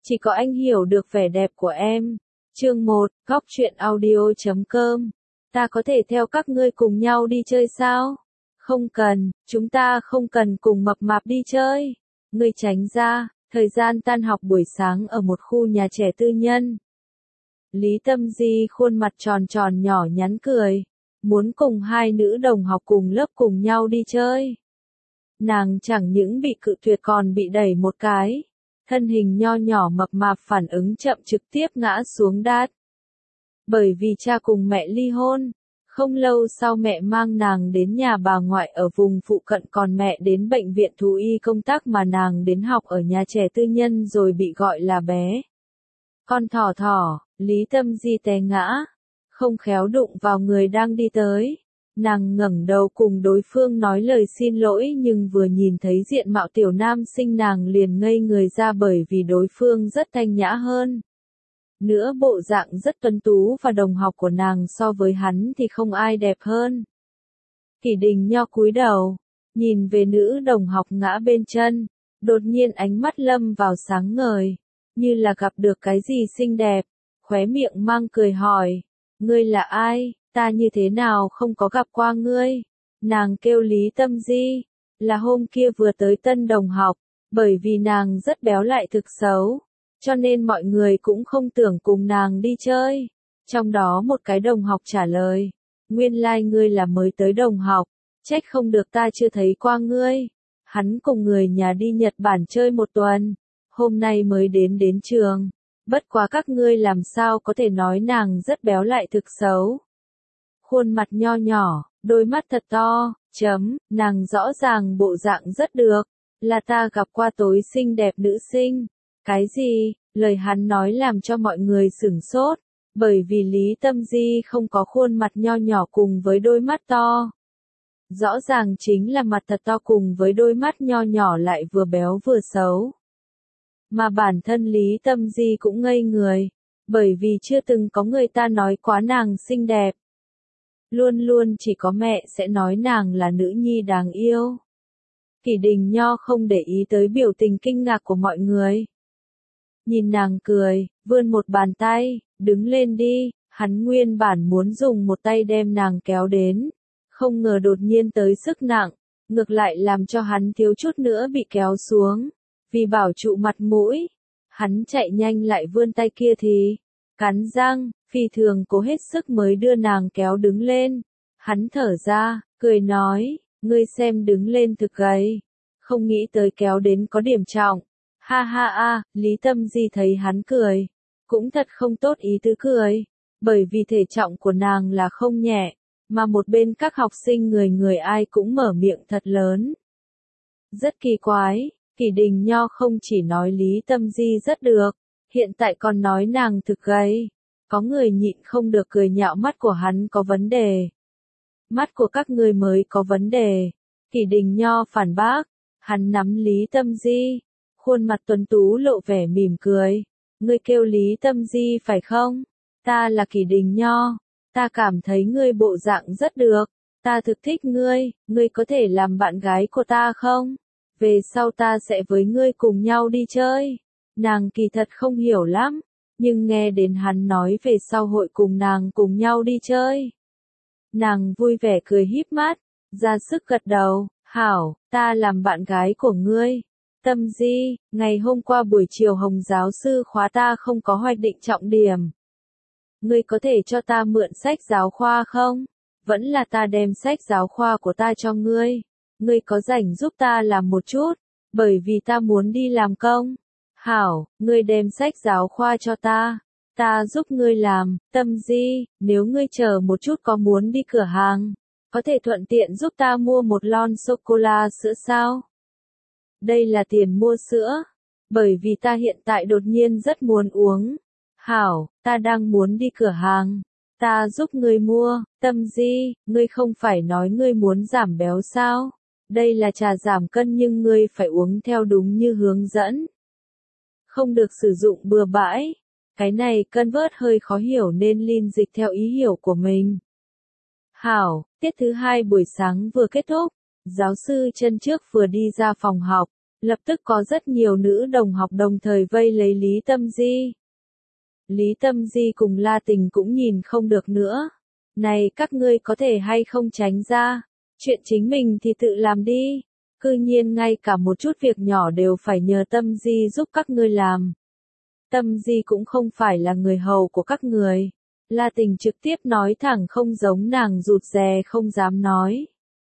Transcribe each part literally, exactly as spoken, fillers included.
Chỉ có anh hiểu được vẻ đẹp của em. Chương một, góc truyện audio.com. Ta có thể theo các ngươi cùng nhau đi chơi sao? Không cần, chúng ta không cần cùng mập mạp đi chơi. Ngươi tránh ra, thời gian tan học buổi sáng ở một khu nhà trẻ tư nhân. Lý Tâm Di khuôn mặt tròn tròn nhỏ nhắn cười. Muốn cùng hai nữ đồng học cùng lớp cùng nhau đi chơi. Nàng chẳng những bị cự tuyệt còn bị đẩy một cái. Thân hình nho nhỏ mập mạp phản ứng chậm trực tiếp ngã xuống đát. Bởi vì cha cùng mẹ ly hôn, không lâu sau mẹ mang nàng đến nhà bà ngoại ở vùng phụ cận, còn mẹ đến bệnh viện thú y công tác mà nàng đến học ở nhà trẻ tư nhân rồi bị gọi là bé con thỏ thỏ. Lý Tâm Di té ngã, không khéo đụng vào người đang đi tới. Nàng ngẩng đầu cùng đối phương nói lời xin lỗi, nhưng vừa nhìn thấy diện mạo tiểu nam sinh nàng liền ngây người ra, bởi vì đối phương rất thanh nhã hơn. Nữa bộ dạng rất tuấn tú và đồng học của nàng so với hắn thì không ai đẹp hơn. Kỷ Đình Nho cúi đầu, nhìn về nữ đồng học ngã bên chân, đột nhiên ánh mắt lâm vào sáng ngời, như là gặp được cái gì xinh đẹp, khóe miệng mang cười hỏi, ngươi là ai? Ta như thế nào không có gặp qua ngươi? Nàng kêu Lý Tâm Di, là hôm kia vừa tới tân đồng học, bởi vì nàng rất béo lại thực xấu, cho nên mọi người cũng không tưởng cùng nàng đi chơi. Trong đó một cái đồng học trả lời, nguyên lai like ngươi là mới tới đồng học, trách không được ta chưa thấy qua ngươi. Hắn cùng người nhà đi Nhật Bản chơi một tuần, hôm nay mới đến đến trường, bất quá các ngươi làm sao có thể nói nàng rất béo lại thực xấu. Khuôn mặt nho nhỏ, đôi mắt thật to, chấm, nàng rõ ràng bộ dạng rất được, là ta gặp qua tối xinh đẹp nữ sinh. Cái gì? Lời hắn nói làm cho mọi người sửng sốt, bởi vì Lý Tâm Di không có khuôn mặt nho nhỏ cùng với đôi mắt to. Rõ ràng chính là mặt thật to cùng với đôi mắt nho nhỏ lại vừa béo vừa xấu. Mà bản thân Lý Tâm Di cũng ngây người, bởi vì chưa từng có người ta nói quá nàng xinh đẹp. Luôn luôn chỉ có mẹ sẽ nói nàng là nữ nhi đáng yêu. Kỷ Đình Nho không để ý tới biểu tình kinh ngạc của mọi người. Nhìn nàng cười, vươn một bàn tay, đứng lên đi. Hắn nguyên bản muốn dùng một tay đem nàng kéo đến, không ngờ đột nhiên tới sức nặng, ngược lại làm cho hắn thiếu chút nữa bị kéo xuống. Vì bảo trụ mặt mũi, hắn chạy nhanh lại vươn tay kia thì cắn răng, phi thường cố hết sức mới đưa nàng kéo đứng lên. Hắn thở ra, cười nói, ngươi xem đứng lên thực gầy, không nghĩ tới kéo đến có điểm trọng. Ha ha a, Lý Tâm Di thấy hắn cười, cũng thật không tốt ý tứ cười, bởi vì thể trọng của nàng là không nhẹ, mà một bên các học sinh người người ai cũng mở miệng thật lớn. Rất kỳ quái, Kỷ Đình Nho không chỉ nói Lý Tâm Di rất được, hiện tại còn nói nàng thực gầy. Có người nhịn không được cười nhạo mắt của hắn có vấn đề. Mắt của các ngươi mới có vấn đề. Kỷ Đình Nho phản bác, hắn nắm Lý Tâm Di, khuôn mặt tuấn tú lộ vẻ mỉm cười. Ngươi kêu Lý Tâm Di phải không? Ta là Kỷ Đình Nho, ta cảm thấy ngươi bộ dạng rất được, ta thực thích ngươi, ngươi có thể làm bạn gái của ta không? Về sau ta sẽ với ngươi cùng nhau đi chơi. Nàng kỳ thật không hiểu lắm, nhưng nghe đến hắn nói về sau hội cùng nàng cùng nhau đi chơi. Nàng vui vẻ cười híp mắt, ra sức gật đầu, hảo, ta làm bạn gái của ngươi. Tâm Di, ngày hôm qua buổi chiều Hồng giáo sư khóa ta không có hoạch định trọng điểm. Ngươi có thể cho ta mượn sách giáo khoa không? Vẫn là ta đem sách giáo khoa của ta cho ngươi. Ngươi có rảnh giúp ta làm một chút, bởi vì ta muốn đi làm công. Hảo, ngươi đem sách giáo khoa cho ta, ta giúp ngươi làm. Tâm Di, nếu ngươi chờ một chút có muốn đi cửa hàng, có thể thuận tiện giúp ta mua một lon sô-cô-la sữa sao? Đây là tiền mua sữa, bởi vì ta hiện tại đột nhiên rất muốn uống. Hảo, ta đang muốn đi cửa hàng, ta giúp ngươi mua. Tâm Di, ngươi không phải nói ngươi muốn giảm béo sao? Đây là trà giảm cân nhưng ngươi phải uống theo đúng như hướng dẫn. Không được sử dụng bừa bãi. Cái này cân vớt hơi khó hiểu nên Linh dịch theo ý hiểu của mình. Hảo, tiết thứ hai buổi sáng vừa kết thúc, giáo sư chân trước vừa đi ra phòng học, Lập tức có rất nhiều nữ đồng học đồng thời vây lấy Lý Tâm Di. Lý Tâm Di cùng La Tình cũng nhìn không được nữa. Này các ngươi có thể hay không tránh ra, chuyện chính mình thì tự làm đi. Cư nhiên ngay cả một chút việc nhỏ đều phải nhờ Tâm Di giúp các ngươi làm. Tâm Di cũng không phải là người hầu của các người. La Tình trực tiếp nói thẳng không giống nàng rụt rè không dám nói.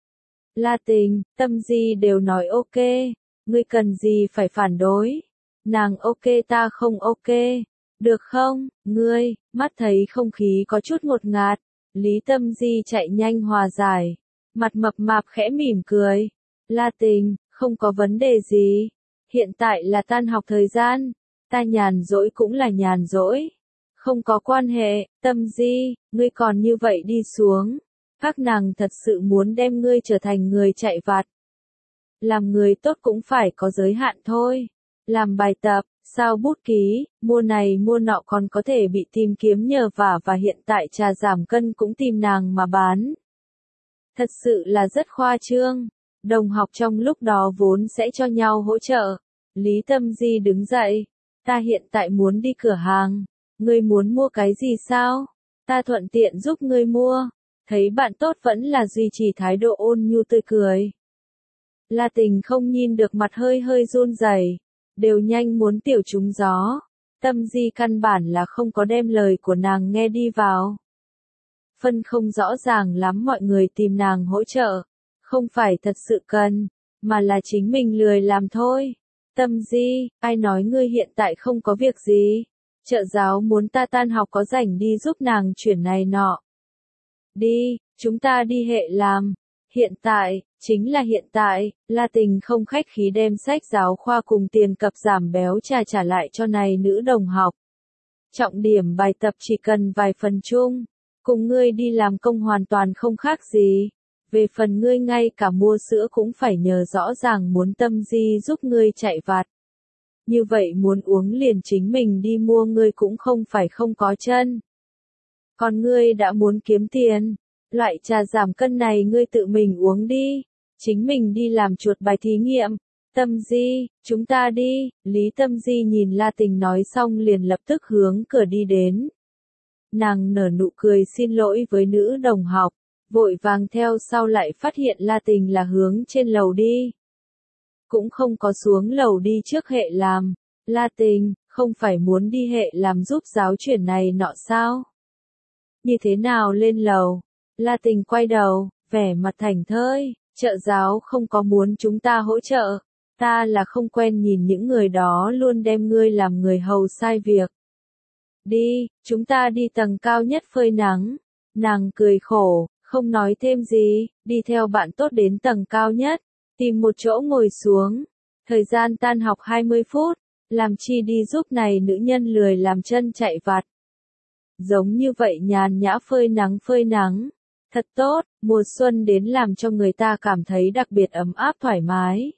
La Tình, Tâm Di đều nói ok, ngươi cần gì phải phản đối. Nàng ok ta không ok, được không, ngươi, mắt thấy không khí có chút ngột ngạt. Lý Tâm Di chạy nhanh hòa giải, mặt mập mạp khẽ mỉm cười. La Tình, không có vấn đề gì, hiện tại là tan học thời gian, ta nhàn rỗi cũng là nhàn rỗi. Không có quan hệ, Tâm Di, ngươi còn như vậy đi xuống. Các nàng thật sự muốn đem ngươi trở thành người chạy vặt. Làm người tốt cũng phải có giới hạn thôi. Làm bài tập, sao bút ký, mua này mua nọ còn có thể bị tìm kiếm nhờ vả và hiện tại trà giảm cân cũng tìm nàng mà bán. Thật sự là rất khoa trương. Đồng học trong lúc đó vốn sẽ cho nhau hỗ trợ. Lý Tâm Di đứng dậy. Ta hiện tại muốn đi cửa hàng. Ngươi muốn mua cái gì sao? Ta thuận tiện giúp ngươi mua. Thấy bạn tốt vẫn là duy trì thái độ ôn nhu tươi cười. La Tình không nhìn được mặt hơi hơi run rẩy, đều nhanh muốn tiểu trúng gió. Tâm Di căn bản là không có đem lời của nàng nghe đi vào. Phân không rõ ràng lắm mọi người tìm nàng hỗ trợ, không phải thật sự cần, mà là chính mình lười làm thôi. Tâm Di, ai nói ngươi hiện tại không có việc gì? Trợ giáo muốn ta tan học có rảnh đi giúp nàng chuyển này nọ. Đi, chúng ta đi hệ làm. Hiện tại, chính là hiện tại, La Tình không khách khí đem sách giáo khoa cùng tiền cập giảm béo trà trả lại cho này nữ đồng học. Trọng điểm bài tập chỉ cần vài phần chung, cùng ngươi đi làm công hoàn toàn không khác gì. Về phần ngươi ngay cả mua sữa cũng phải nhờ rõ ràng muốn Tâm Di giúp ngươi chạy vặt. Như vậy muốn uống liền chính mình đi mua ngươi cũng không phải không có chân. Còn ngươi đã muốn kiếm tiền, loại trà giảm cân này ngươi tự mình uống đi, chính mình đi làm chuột bài thí nghiệm. Tâm Di, chúng ta đi. Lý Tâm Di nhìn La Tình nói xong liền lập tức hướng cửa đi đến. Nàng nở nụ cười xin lỗi với nữ đồng học, vội vàng theo sau lại phát hiện La Tình là hướng trên lầu đi. Cũng không có xuống lầu đi trước hệ làm. La Tình, không phải muốn đi hệ làm giúp giáo chuyển này nọ sao? Như thế nào lên lầu? La Tình quay đầu, vẻ mặt thảnh thơi, trợ giáo không có muốn chúng ta hỗ trợ. Ta là không quen nhìn những người đó luôn đem ngươi làm người hầu sai việc. Đi, chúng ta đi tầng cao nhất phơi nắng. Nàng cười khổ, không nói thêm gì, đi theo bạn tốt đến tầng cao nhất, tìm một chỗ ngồi xuống. Thời gian tan học hai mươi phút, làm chi đi giúp này nữ nhân lười làm chân chạy vặt. Giống như vậy nhàn nhã phơi nắng phơi nắng. Thật tốt, mùa xuân đến làm cho người ta cảm thấy đặc biệt ấm áp thoải mái.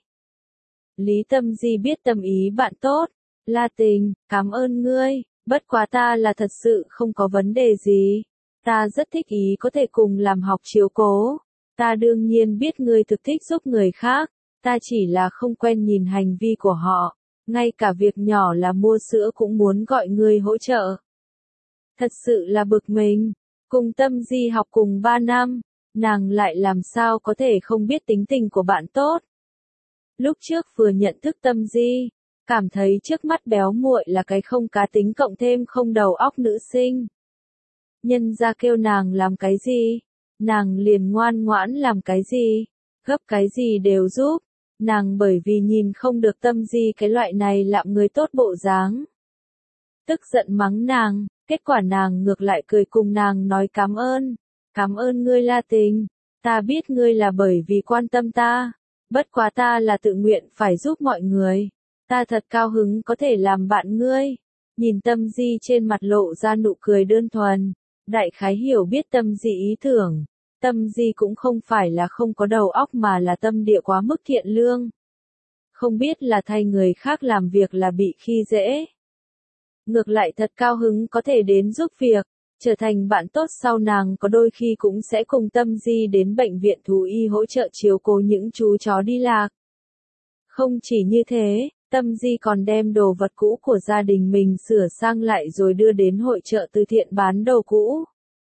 Lý Tâm Di biết tâm ý bạn tốt. La Tình, cảm ơn ngươi, bất quá ta là thật sự không có vấn đề gì. Ta rất thích ý có thể cùng làm học chiếu cố. Ta đương nhiên biết ngươi thực thích giúp người khác. Ta chỉ là không quen nhìn hành vi của họ. Ngay cả việc nhỏ là mua sữa cũng muốn gọi ngươi hỗ trợ. Thật sự là bực mình. Cùng Tâm Di học cùng ba năm, nàng lại làm sao có thể không biết tính tình của bạn tốt. Lúc trước vừa nhận thức Tâm Di, cảm thấy trước mắt béo muội là cái không cá tính cộng thêm không đầu óc nữ sinh. Nhân ra kêu nàng làm cái gì, nàng liền ngoan ngoãn làm cái gì, gấp cái gì đều giúp. Nàng bởi vì nhìn không được Tâm Di cái loại này lạm người tốt bộ dáng. Tức giận mắng nàng, kết quả nàng ngược lại cười cùng nàng nói cảm ơn. Cảm ơn ngươi La Tình, ta biết ngươi là bởi vì quan tâm ta. Bất quá ta là tự nguyện phải giúp mọi người. Ta thật cao hứng có thể làm bạn ngươi. Nhìn Tâm Di trên mặt lộ ra nụ cười đơn thuần. Đại khái hiểu biết Tâm Di ý tưởng. Tâm Di cũng không phải là không có đầu óc mà là tâm địa quá mức thiện lương. Không biết là thay người khác làm việc là bị khi dễ. Ngược lại thật cao hứng có thể đến giúp việc, trở thành bạn tốt sau nàng có đôi khi cũng sẽ cùng Tâm Di đến bệnh viện thú y hỗ trợ chiếu cố những chú chó đi lạc. Không chỉ như thế, Tâm Di còn đem đồ vật cũ của gia đình mình sửa sang lại rồi đưa đến hội chợ từ thiện bán đồ cũ.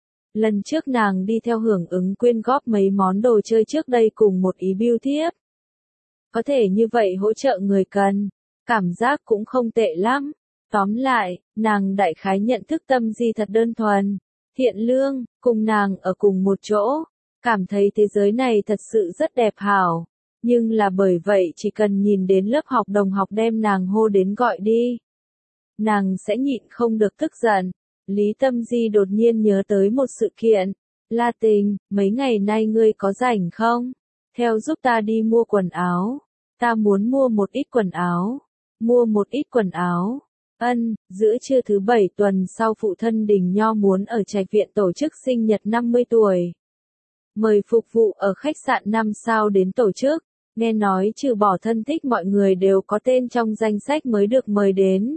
Lần trước nàng đi theo hưởng ứng quyên góp mấy món đồ chơi trước đây cùng một ý bưu thiếp. Có thể như vậy hỗ trợ người cần, cảm giác cũng không tệ lắm. Tóm lại, nàng đại khái nhận thức Tâm Di thật đơn thuần, thiện lương, cùng nàng ở cùng một chỗ, cảm thấy thế giới này thật sự rất đẹp hảo. Nhưng là bởi vậy chỉ cần nhìn đến lớp học đồng học đem nàng hô đến gọi đi, nàng sẽ nhịn không được tức giận. Lý Tâm Di đột nhiên nhớ tới một sự kiện. La Tình, mấy ngày nay ngươi có rảnh không? Theo giúp ta đi mua quần áo. Ta muốn mua một ít quần áo. Mua một ít quần áo. Ân, giữa trưa thứ bảy tuần sau phụ thân Đình Nho muốn ở Trạch Viện tổ chức sinh nhật năm mươi tuổi. Mời phục vụ ở khách sạn năm sao đến tổ chức. Nghe nói trừ bỏ thân thích mọi người đều có tên trong danh sách mới được mời đến.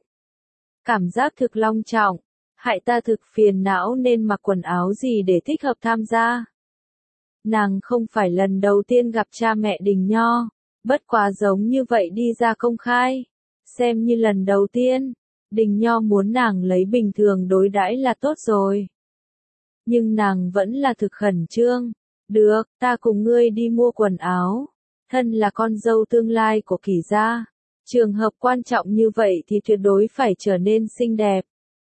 Cảm giác thực long trọng. Hại ta thực phiền não nên mặc quần áo gì để thích hợp tham gia. Nàng không phải lần đầu tiên gặp cha mẹ Đình Nho, bất quá giống như vậy đi ra công khai, xem như lần đầu tiên. Đình Nho muốn nàng lấy bình thường đối đãi là tốt rồi. Nhưng nàng vẫn là thực khẩn trương. Được, ta cùng ngươi đi mua quần áo. Thân là con dâu tương lai của Kỷ gia, trường hợp quan trọng như vậy thì tuyệt đối phải trở nên xinh đẹp.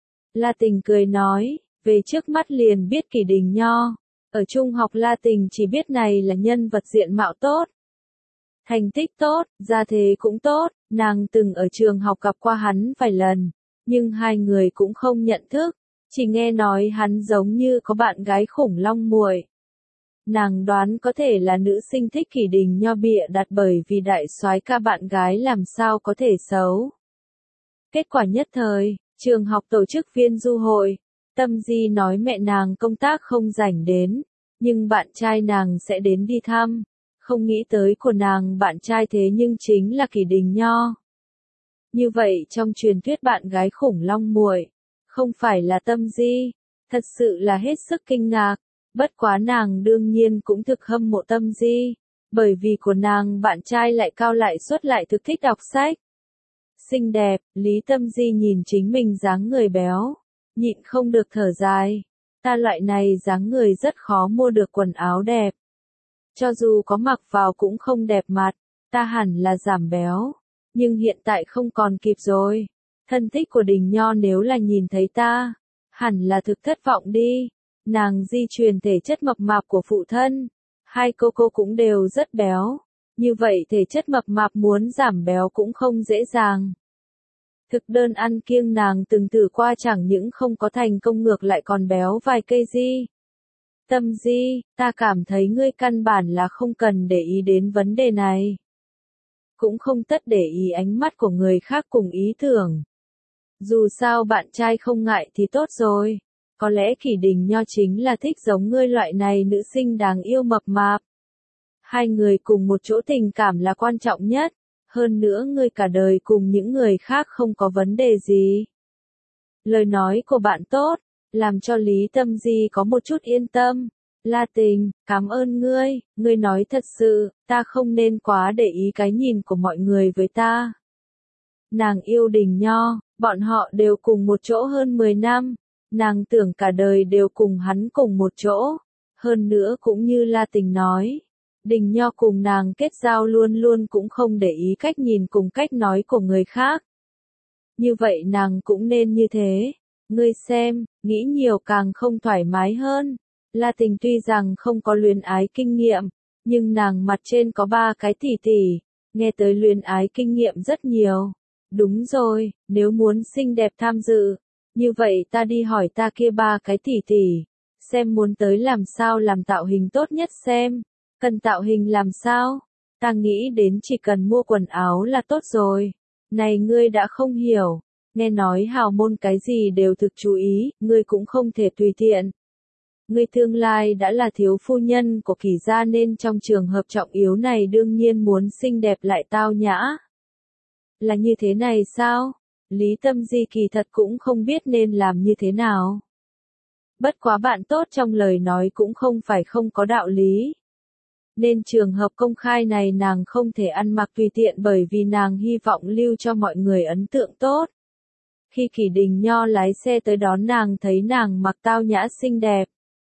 La Tình cười nói, về trước mắt liền biết Kỷ Đình Nho. Ở trung học La Tình chỉ biết này là nhân vật diện mạo tốt, thành tích tốt, gia thế cũng tốt, nàng từng ở trường học gặp qua hắn vài lần, nhưng hai người cũng không nhận thức, chỉ nghe nói hắn giống như có bạn gái khủng long muội. Nàng đoán có thể là nữ sinh thích Kỷ Đình Nho bịa đặt bởi vì đại soái ca bạn gái làm sao có thể xấu. Kết quả nhất thời, trường học tổ chức viên du hội, Tâm Di nói mẹ nàng công tác không rảnh đến, nhưng bạn trai nàng sẽ đến đi thăm, không nghĩ tới của nàng bạn trai thế nhưng chính là Kỷ Đình Nho. Như vậy trong truyền thuyết bạn gái khủng long muội, không phải là Tâm Di, thật sự là hết sức kinh ngạc, bất quá nàng đương nhiên cũng thực hâm mộ Tâm Di, bởi vì của nàng bạn trai lại cao lại xuất lại thực thích đọc sách. Xinh đẹp, Lý Tâm Di nhìn chính mình dáng người béo, nhịn không được thở dài. Ta loại này dáng người rất khó mua được quần áo đẹp. Cho dù có mặc vào cũng không đẹp mặt, ta hẳn là giảm béo. Nhưng hiện tại không còn kịp rồi. Thân thích của Đình Nho nếu là nhìn thấy ta, hẳn là thực thất vọng đi. Nàng di truyền thể chất mập mạp của phụ thân. Hai cô cô cũng đều rất béo. Như vậy thể chất mập mạp muốn giảm béo cũng không dễ dàng. Thực đơn ăn kiêng nàng từng thử qua chẳng những không có thành công ngược lại còn béo vài cây di. Tâm Di, ta cảm thấy ngươi căn bản là không cần để ý đến vấn đề này. Cũng không tất để ý ánh mắt của người khác cùng ý tưởng. Dù sao bạn trai không ngại thì tốt rồi. Có lẽ Kỷ Đình Nho chính là thích giống ngươi loại này nữ sinh đáng yêu mập mạp. Hai người cùng một chỗ tình cảm là quan trọng nhất. Hơn nữa ngươi cả đời cùng những người khác không có vấn đề gì. Lời nói của bạn tốt, làm cho Lý Tâm Di có một chút yên tâm. La Tình, cảm ơn ngươi, ngươi nói thật sự, ta không nên quá để ý cái nhìn của mọi người với ta. Nàng yêu Đình Nho, bọn họ đều cùng một chỗ hơn mười năm, nàng tưởng cả đời đều cùng hắn cùng một chỗ. Hơn nữa cũng như La Tình nói, Đình Nho cùng nàng kết giao luôn luôn cũng không để ý cách nhìn cùng cách nói của người khác. Như vậy nàng cũng nên như thế. Ngươi xem, nghĩ nhiều càng không thoải mái hơn. La Tình tuy rằng không có luyến ái kinh nghiệm, nhưng nàng mặt trên có ba cái tỷ tỷ, nghe tới luyến ái kinh nghiệm rất nhiều. Đúng rồi, nếu muốn xinh đẹp tham dự, như vậy ta đi hỏi ta kia ba cái tỷ tỷ, xem muốn tới làm sao làm tạo hình tốt nhất xem. Cần tạo hình làm sao? Ta nghĩ đến chỉ cần mua quần áo là tốt rồi. Này ngươi đã không hiểu. Nghe nói hào môn cái gì đều thực chú ý, ngươi cũng không thể tùy tiện. Ngươi tương lai đã là thiếu phu nhân của Kỷ gia nên trong trường hợp trọng yếu này đương nhiên muốn xinh đẹp lại tao nhã. Là như thế này sao? Lý Tâm Di kỳ thật cũng không biết nên làm như thế nào. Bất quá bạn tốt trong lời nói cũng không phải không có đạo lý. nên trường hợp công khai này nàng không thể ăn mặc tùy tiện bởi vì nàng hy vọng lưu cho mọi người ấn tượng tốt. Khi Kỷ Đình Nho lái xe tới đón nàng thấy nàng mặc tao nhã xinh đẹp.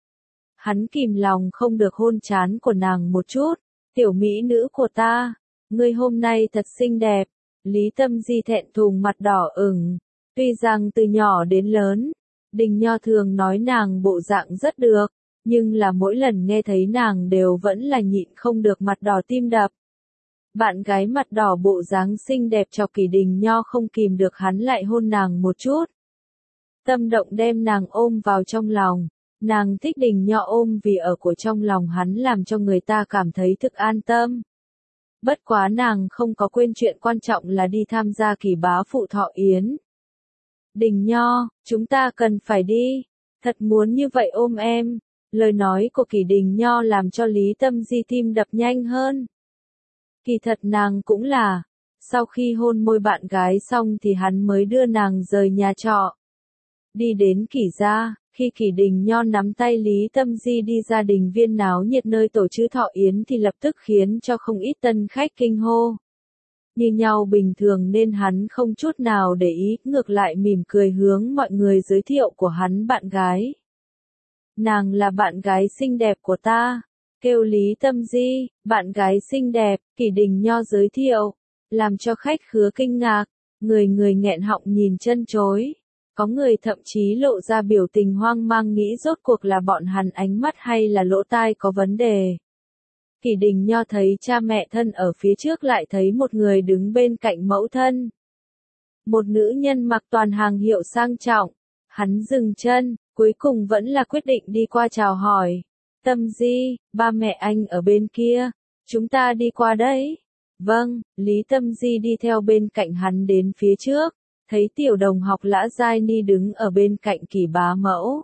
Hắn kìm lòng không được hôn trán của nàng một chút, tiểu mỹ nữ của ta, ngươi hôm nay thật xinh đẹp. Lý Tâm Di thẹn thùng mặt đỏ ửng, tuy rằng từ nhỏ đến lớn, Đình Nho thường nói nàng bộ dạng rất được, nhưng là mỗi lần nghe thấy nàng đều vẫn là nhịn không được mặt đỏ tim đập. Bạn gái mặt đỏ bộ dáng xinh đẹp chọc Kỷ Đình Nho không kìm được hắn lại hôn nàng một chút. Tâm động đem nàng ôm vào trong lòng, nàng thích Đình Nho ôm vì ở của trong lòng hắn làm cho người ta cảm thấy thực an tâm. Bất quá nàng không có quên chuyện quan trọng là đi tham gia kỳ bá phụ thọ yến. Đình Nho, chúng ta cần phải đi, thật muốn như vậy ôm em. Lời nói của Kỷ Đình Nho làm cho Lý Tâm Di tim đập nhanh hơn. Kỳ thật nàng cũng là, sau khi hôn môi bạn gái xong thì hắn mới đưa nàng rời nhà trọ. Đi đến Kỷ gia, khi Kỷ Đình Nho nắm tay Lý Tâm Di đi ra đình viên náo nhiệt nơi tổ chức thọ yến thì lập tức khiến cho không ít tân khách kinh hô. Như nhau bình thường nên hắn không chút nào để ý, ngược lại mỉm cười hướng mọi người giới thiệu của hắn bạn gái. Nàng là bạn gái xinh đẹp của ta, kêu Lý Tâm Di, bạn gái xinh đẹp, Kỷ Đình Nho giới thiệu, làm cho khách khứa kinh ngạc, người người nghẹn họng nhìn chân chối. Có người thậm chí lộ ra biểu tình hoang mang nghĩ rốt cuộc là bọn hắn ánh mắt hay là lỗ tai có vấn đề. Kỷ Đình Nho thấy cha mẹ thân ở phía trước lại thấy một người đứng bên cạnh mẫu thân. Một nữ nhân mặc toàn hàng hiệu sang trọng. Hắn dừng chân, cuối cùng vẫn là quyết định đi qua chào hỏi. Tâm Di, ba mẹ anh ở bên kia, chúng ta đi qua đấy. Vâng, Lý Tâm Di đi theo bên cạnh hắn đến phía trước, thấy tiểu đồng học Lã Giai Ni đứng ở bên cạnh Kỷ bá mẫu.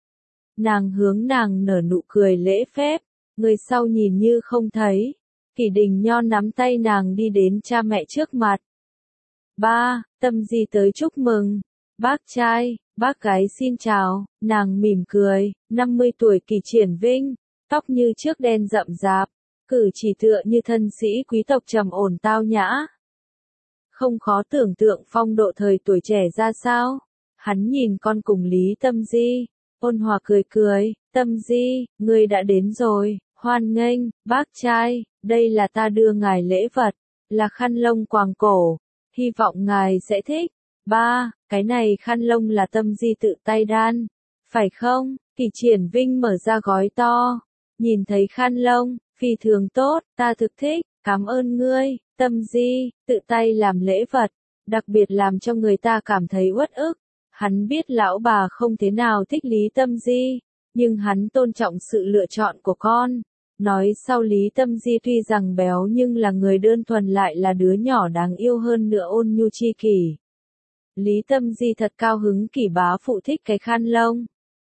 Nàng hướng nàng nở nụ cười lễ phép, người sau nhìn như không thấy. Kỷ Đình Nho nắm tay nàng đi đến cha mẹ trước mặt. Ba, Tâm Di tới chúc mừng. Bác trai, bác gái xin chào, nàng mỉm cười, năm mươi tuổi Kỷ Triển Vinh, tóc như trước đen rậm rạp, cử chỉ tựa như thân sĩ quý tộc trầm ổn tao nhã. Không khó tưởng tượng phong độ thời tuổi trẻ ra sao. Hắn nhìn con cùng Lý Tâm Di, ôn hòa cười cười, Tâm Di, ngươi đã đến rồi, hoan nghênh, bác trai, đây là ta đưa ngài lễ vật, là khăn lông quàng cổ, hy vọng ngài sẽ thích. Ba, cái này khăn lông là Tâm Di tự tay đan, phải không? Kỷ Triển Vinh mở ra gói to, nhìn thấy khăn lông, phi thường tốt, ta thực thích, cảm ơn ngươi. Tâm Di, tự tay làm lễ vật, đặc biệt làm cho người ta cảm thấy uất ức. Hắn biết lão bà không thế nào thích Lý Tâm Di, nhưng hắn tôn trọng sự lựa chọn của con. Nói sau Lý Tâm Di tuy rằng béo nhưng là người đơn thuần lại là đứa nhỏ đáng yêu hơn nữa ôn nhu chi kỷ. Lý Tâm Di thật cao hứng Kỷ bá phụ thích cái khăn lông.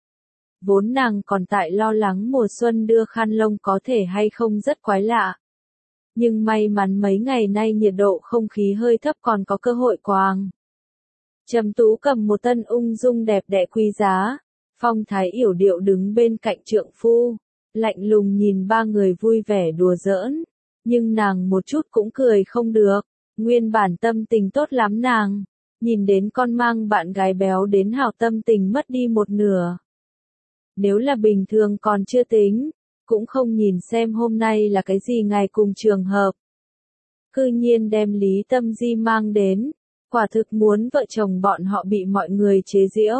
Vốn nàng còn tại lo lắng mùa xuân đưa khăn lông có thể hay không rất quái lạ. Nhưng may mắn mấy ngày nay nhiệt độ không khí hơi thấp còn có cơ hội quàng. Trầm Tú cầm một tân ung dung đẹp đẽ quý giá, phong thái yểu điệu đứng bên cạnh trượng phu, lạnh lùng nhìn ba người vui vẻ đùa giỡn, nhưng nàng một chút cũng cười không được, nguyên bản tâm tình tốt lắm nàng, nhìn đến con mang bạn gái béo đến hào tâm tình mất đi một nửa. Nếu là bình thường còn chưa tính, cũng không nhìn xem hôm nay là cái gì ngày cùng trường hợp. Cư nhiên đem Lý Tâm Di mang đến, quả thực muốn vợ chồng bọn họ bị mọi người chế giễu.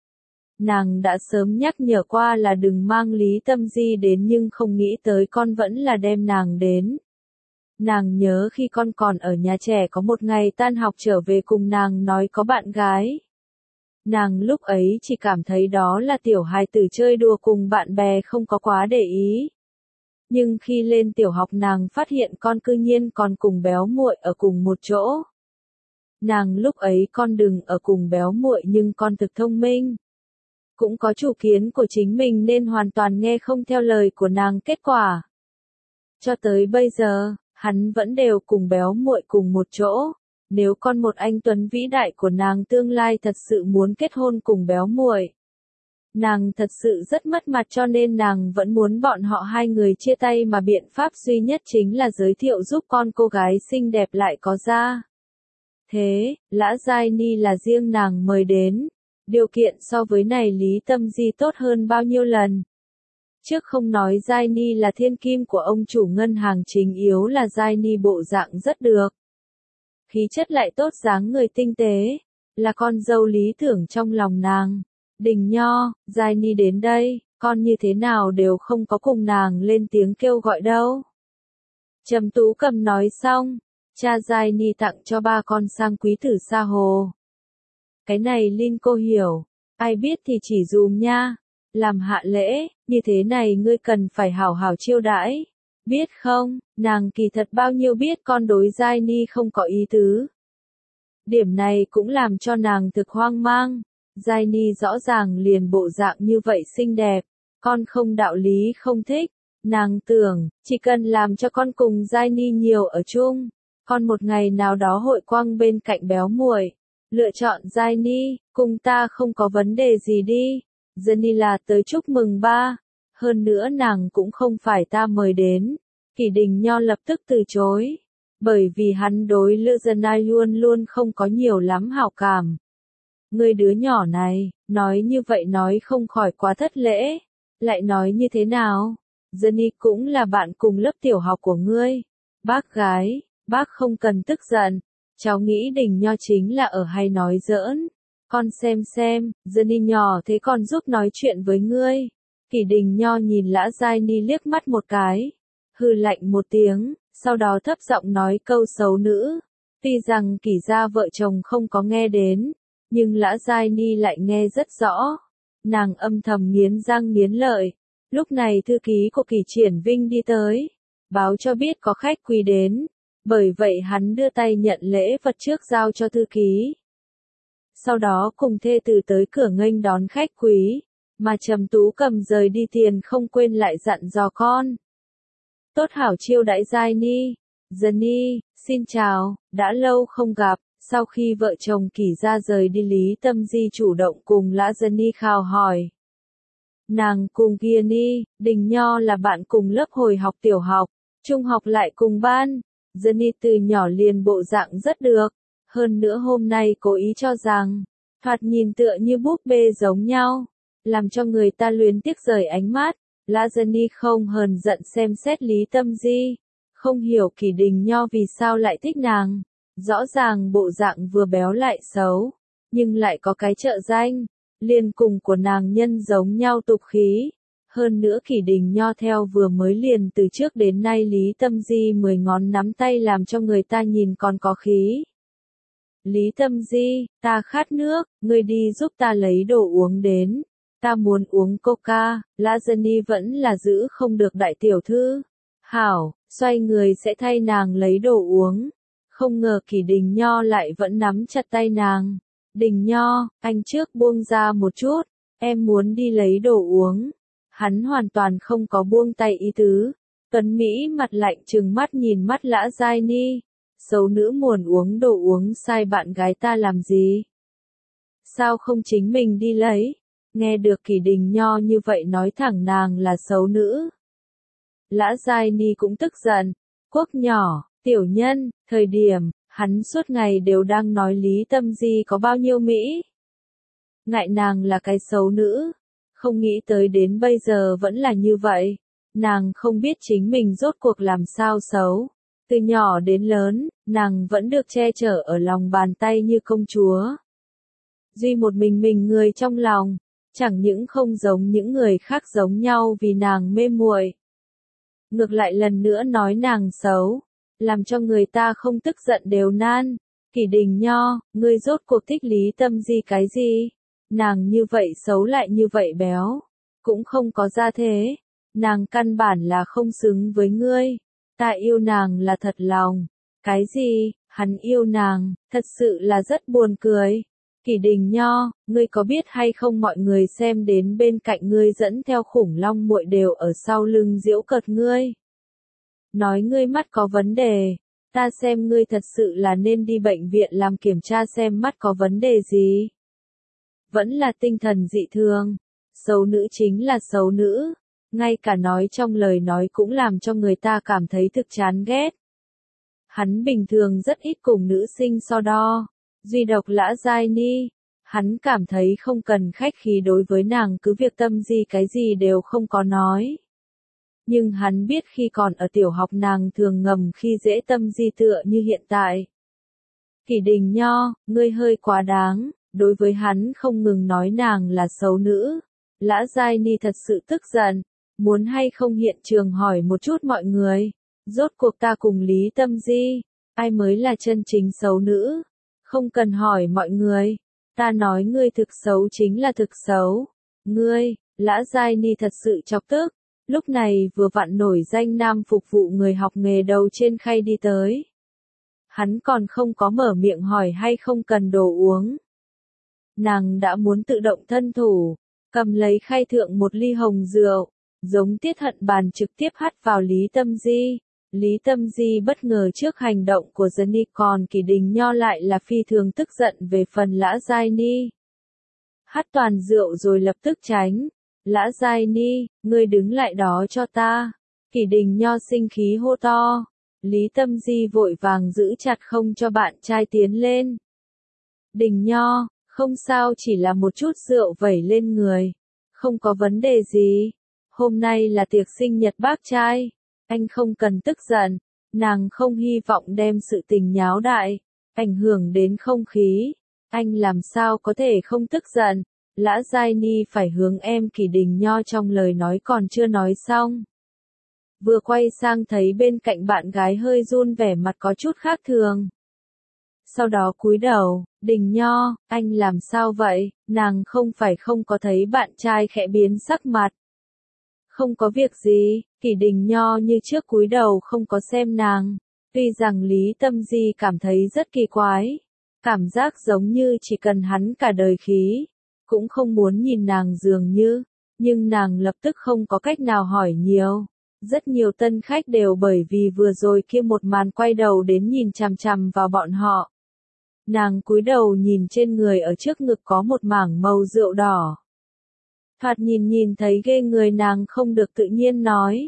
Nàng đã sớm nhắc nhở qua là đừng mang Lý Tâm Di đến nhưng không nghĩ tới con vẫn là đem nàng đến. Nàng nhớ khi con còn ở nhà trẻ có một ngày tan học trở về cùng nàng nói có bạn gái. Nàng lúc ấy chỉ cảm thấy đó là tiểu hài tử chơi đùa cùng bạn bè không có quá để ý. Nhưng khi lên tiểu học nàng phát hiện con cư nhiên còn cùng béo muội ở cùng một chỗ. Nàng lúc ấy con đừng ở cùng béo muội nhưng con thực thông minh. Cũng có chủ kiến của chính mình nên hoàn toàn nghe không theo lời của nàng kết quả. Cho tới bây giờ, hắn vẫn đều cùng béo muội cùng một chỗ. Nếu con một anh tuấn vĩ đại của nàng tương lai thật sự muốn kết hôn cùng béo muội, Nàng thật sự rất mất mặt cho nên nàng vẫn muốn bọn họ hai người chia tay mà biện pháp duy nhất chính là giới thiệu giúp con cô gái xinh đẹp lại có ra. Thế, Lã Giai Ni là riêng nàng mời đến. Điều kiện so với này Lý Tâm Di tốt hơn bao nhiêu lần. Trước không nói Giai Ni là thiên kim của ông chủ ngân hàng, chính yếu là Giai Ni bộ dạng rất được. Khí chất lại tốt, dáng người tinh tế, là con dâu lý tưởng trong lòng nàng. Đình Nho, Giai Ni đến đây, con như thế nào đều không có cùng nàng lên tiếng kêu gọi đâu. Trầm Tú Cầm nói xong, cha Giai Ni tặng cho ba con sang quý tử Sa Hồ. Cái này Linh cô hiểu, ai biết thì chỉ dùm nha, làm hạ lễ, như thế này ngươi cần phải hảo hảo chiêu đãi. Biết không, nàng kỳ thật bao nhiêu biết con đối Giai Ni không có ý tứ. Điểm này cũng làm cho nàng thực hoang mang. Giai Ni rõ ràng liền bộ dạng như vậy xinh đẹp, con không đạo lý không thích. Nàng tưởng, chỉ cần làm cho con cùng Giai Ni nhiều ở chung, con một ngày nào đó hội quang bên cạnh béo muội. Lựa chọn Giai Ni, cùng ta không có vấn đề gì đi. Jenny là tới chúc mừng ba. Hơn nữa nàng cũng không phải ta mời đến. Kỷ Đình Nho lập tức từ chối. Bởi vì hắn đối Lữ Dân Ai luôn luôn không có nhiều lắm hảo cảm. Ngươi đứa nhỏ này, nói như vậy nói không khỏi quá thất lễ. Lại nói như thế nào? Jenny cũng là bạn cùng lớp tiểu học của ngươi. Bác gái, bác không cần tức giận. Cháu nghĩ Đình Nho chính là ở hay nói giỡn. Con xem xem, Jenny nhỏ thế con giúp nói chuyện với ngươi. Kỷ Đình Nho nhìn Lã Giai Ni liếc mắt một cái. Hừ lạnh một tiếng, sau đó thấp giọng nói câu xấu nữ. Tuy rằng Kỷ gia vợ chồng không có nghe đến, nhưng Lã Giai Ni lại nghe rất rõ. Nàng âm thầm nghiến răng nghiến lợi. Lúc này thư ký của Kỷ Triển Vinh đi tới, báo cho biết có khách quý đến. Bởi vậy hắn đưa tay nhận lễ vật trước giao cho thư ký. Sau đó cùng thê tử tới cửa nghênh đón khách quý, mà Trầm Tú Cầm rời đi tiền không quên lại dặn dò con. Tốt hảo chiêu đãi Giai Ni. Jenny, xin chào, đã lâu không gặp. Sau khi vợ chồng Kỷ gia rời đi, Lý Tâm Di chủ động cùng Lã Jenny khào hỏi. Nàng cùng Kia Ni, Đình Nho là bạn cùng lớp hồi học tiểu học, trung học lại cùng ban. Jenny từ nhỏ liền bộ dạng rất được. Hơn nữa hôm nay cố ý cho rằng, thoạt nhìn tựa như búp bê giống nhau, làm cho người ta luyến tiếc rời ánh mắt. Lã Jenny không hờn giận xem xét Lý Tâm Di, không hiểu Kỷ Đình Nho vì sao lại thích nàng. Rõ ràng bộ dạng vừa béo lại xấu, nhưng lại có cái trợ danh, liền cùng của nàng nhân giống nhau tục khí. Hơn nữa Kỷ Đình Nho theo vừa mới liền từ trước đến nay Lý Tâm Di mười ngón nắm tay làm cho người ta nhìn còn có khí. Lý Tâm Di, ta khát nước, ngươi đi giúp ta lấy đồ uống đến. Ta muốn uống coca. Lã Jenny vẫn là giữ không được đại tiểu thư. Hảo, xoay người sẽ thay nàng lấy đồ uống. Không ngờ Kỷ Đình Nho lại vẫn nắm chặt tay nàng. Đình Nho, anh trước buông ra một chút, em muốn đi lấy đồ uống. Hắn hoàn toàn không có buông tay ý tứ. Tuấn Mỹ mặt lạnh trừng mắt nhìn mắt Lã Giai Ni. Xấu nữ muốn uống đồ uống sai bạn gái ta làm gì? Sao không chính mình đi lấy? Nghe được Kỷ Đình Nho như vậy nói thẳng nàng là xấu nữ. Lã Giai Ni cũng tức giận. Quốc nhỏ, tiểu nhân, thời điểm, hắn suốt ngày đều đang nói Lý Tâm Di có bao nhiêu Mỹ. Ngại nàng là cái xấu nữ. Không nghĩ tới đến bây giờ vẫn là như vậy. Nàng không biết chính mình rốt cuộc làm sao xấu. Từ nhỏ đến lớn, nàng vẫn được che chở ở lòng bàn tay như công chúa. Duy một mình mình người trong lòng, chẳng những không giống những người khác giống nhau vì nàng mê muội. Ngược lại lần nữa nói nàng xấu, làm cho người ta không tức giận đều nan. Kỷ Đình Nho, ngươi rốt cuộc thích Lý Tâm Di cái gì? Nàng như vậy xấu lại như vậy béo, cũng không có gia thế. Nàng căn bản là không xứng với ngươi. Ta yêu nàng là thật lòng. Cái gì? Hắn yêu nàng, thật sự là rất buồn cười. Kỷ Đình Nho, ngươi có biết hay không mọi người xem đến bên cạnh ngươi dẫn theo khủng long muội đều ở sau lưng giễu cợt ngươi. Nói ngươi mắt có vấn đề. Ta xem ngươi thật sự là nên đi bệnh viện làm kiểm tra xem mắt có vấn đề gì. Vẫn là tinh thần dị thường. Xấu nữ chính là xấu nữ, ngay cả nói trong lời nói cũng làm cho người ta cảm thấy thực chán ghét. Hắn bình thường rất ít cùng nữ sinh so đo, duy độc Lã Giai Ni, hắn cảm thấy không cần khách khí đối với nàng, cứ việc tâm gì cái gì đều không có nói. Nhưng hắn biết khi còn ở tiểu học nàng thường ngầm khi dễ tâm di tựa như hiện tại. Kỷ Đình Nho, ngươi hơi quá đáng, đối với hắn không ngừng nói nàng là xấu nữ. Lã Giai Ni thật sự tức giận, muốn hay không hiện trường hỏi một chút mọi người, rốt cuộc ta cùng Lý Tâm Di, ai mới là chân chính xấu nữ, không cần hỏi mọi người, ta nói ngươi thực xấu chính là thực xấu, ngươi, Lã Giai Ni thật sự chọc tức, lúc này vừa vặn nổi danh nam phục vụ người học nghề đầu trên khay đi tới. Hắn còn không có mở miệng hỏi hay không cần đồ uống. Nàng đã muốn tự động thân thủ, cầm lấy khay thượng một ly hồng rượu, giống Tiết Hận Bàn trực tiếp hắt vào Lý Tâm Di. Lý Tâm Di bất ngờ trước hành động của Jenny, còn Kỷ Đình Nho lại là phi thường tức giận về phần Lã Giai Ni. Hắt toàn rượu rồi lập tức tránh. Lã Giai Ni, ngươi đứng lại đó cho ta. Kỷ Đình Nho sinh khí hô to. Lý Tâm Di vội vàng giữ chặt không cho bạn trai tiến lên. Đình Nho, không sao, chỉ là một chút rượu vẩy lên người. Không có vấn đề gì. Hôm nay là tiệc sinh nhật bác trai. Anh không cần tức giận. Nàng không hy vọng đem sự tình nháo đại, ảnh hưởng đến không khí. Anh làm sao có thể không tức giận. Lã Giai Ni phải hướng em Kỷ Đình Nho trong lời nói còn chưa nói xong. Vừa quay sang thấy bên cạnh bạn gái hơi run, vẻ mặt có chút khác thường. Sau đó cúi đầu, Đình Nho, anh làm sao vậy? Nàng không phải không có thấy bạn trai khẽ biến sắc mặt. Không có việc gì, Kỷ Đình Nho như trước cúi đầu không có xem nàng. Tuy rằng Lý Tâm Di cảm thấy rất kỳ quái, cảm giác giống như chỉ cần hắn cả đời khí, cũng không muốn nhìn nàng dường như, nhưng nàng lập tức không có cách nào hỏi nhiều. Rất nhiều tân khách đều bởi vì vừa rồi kia một màn quay đầu đến nhìn chằm chằm vào bọn họ. Nàng cúi đầu nhìn trên người ở trước ngực có một mảng màu rượu đỏ. Thoạt nhìn nhìn thấy ghê người, nàng không được tự nhiên nói.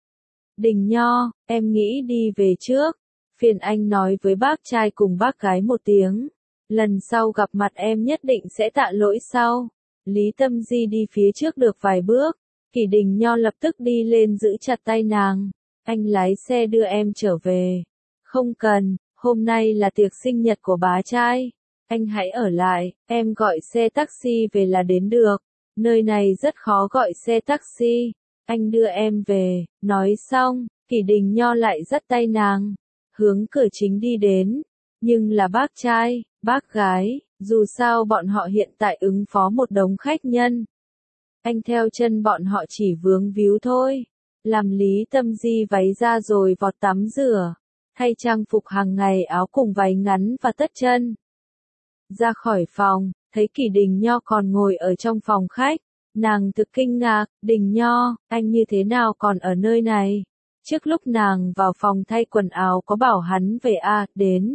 Đình Nho, em nghĩ đi về trước, phiền anh nói với bác trai cùng bác gái một tiếng. Lần sau gặp mặt em nhất định sẽ tạ lỗi sau. Lý Tâm Di đi phía trước được vài bước. Kỷ Đình Nho lập tức đi lên giữ chặt tay nàng. Anh lái xe đưa em trở về. Không cần, hôm nay là tiệc sinh nhật của bá trai. Anh hãy ở lại, em gọi xe taxi về là đến được. Nơi này rất khó gọi xe taxi. Anh đưa em về. Nói xong, Kỷ Đình Nho lại dắt tay nàng, hướng cửa chính đi đến. Nhưng là bác trai, bác gái, dù sao bọn họ hiện tại ứng phó một đống khách nhân. Anh theo chân bọn họ chỉ vướng víu thôi. Làm Lý Tâm Di váy ra rồi vọt tắm rửa, thay trang phục hàng ngày áo cùng váy ngắn và tất chân. Ra khỏi phòng, thấy Kỷ Đình Nho còn ngồi ở trong phòng khách. Nàng thực kinh ngạc, Đình Nho, anh như thế nào còn ở nơi này? Trước lúc nàng vào phòng thay quần áo có bảo hắn về à, đến.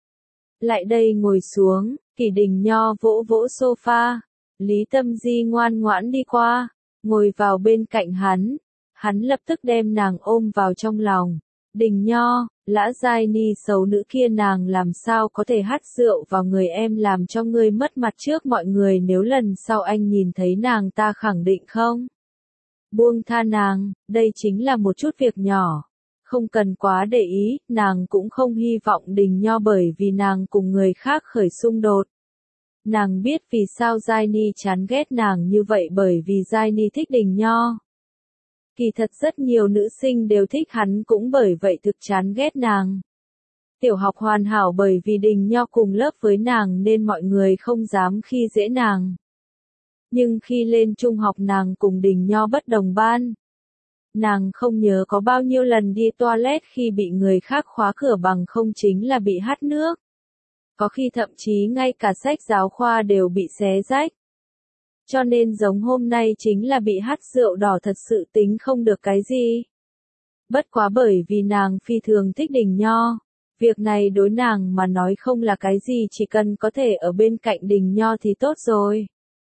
Lại đây ngồi xuống, Kỷ Đình Nho vỗ vỗ sofa. Lý Tâm Di ngoan ngoãn đi qua, ngồi vào bên cạnh hắn. Hắn lập tức đem nàng ôm vào trong lòng. Đình Nho, Lã Giai Ni xấu nữ kia, nàng làm sao có thể hắt rượu vào người em làm cho ngươi mất mặt trước mọi người, nếu lần sau anh nhìn thấy nàng ta khẳng định không buông tha nàng, đây chính là một chút việc nhỏ. Không cần quá để ý, nàng cũng không hy vọng Đình Nho bởi vì nàng cùng người khác khởi xung đột. Nàng biết vì sao Giai Ni chán ghét nàng như vậy, bởi vì Giai Ni thích Đình Nho. Kỳ thật rất nhiều nữ sinh đều thích hắn cũng bởi vậy thực chán ghét nàng. Tiểu học hoàn hảo bởi vì Đình Nho cùng lớp với nàng nên mọi người không dám khi dễ nàng. Nhưng khi lên trung học nàng cùng Đình Nho bất đồng ban. Nàng không nhớ có bao nhiêu lần đi toilet khi bị người khác khóa cửa bằng không chính là bị hắt nước. Có khi thậm chí ngay cả sách giáo khoa đều bị xé rách. Cho nên giống hôm nay chính là bị hắt rượu đỏ thật sự tính không được cái gì. Bất quá bởi vì nàng phi thường thích Đình Nho. Việc này đối nàng mà nói không là cái gì, chỉ cần có thể ở bên cạnh Đình Nho thì tốt rồi.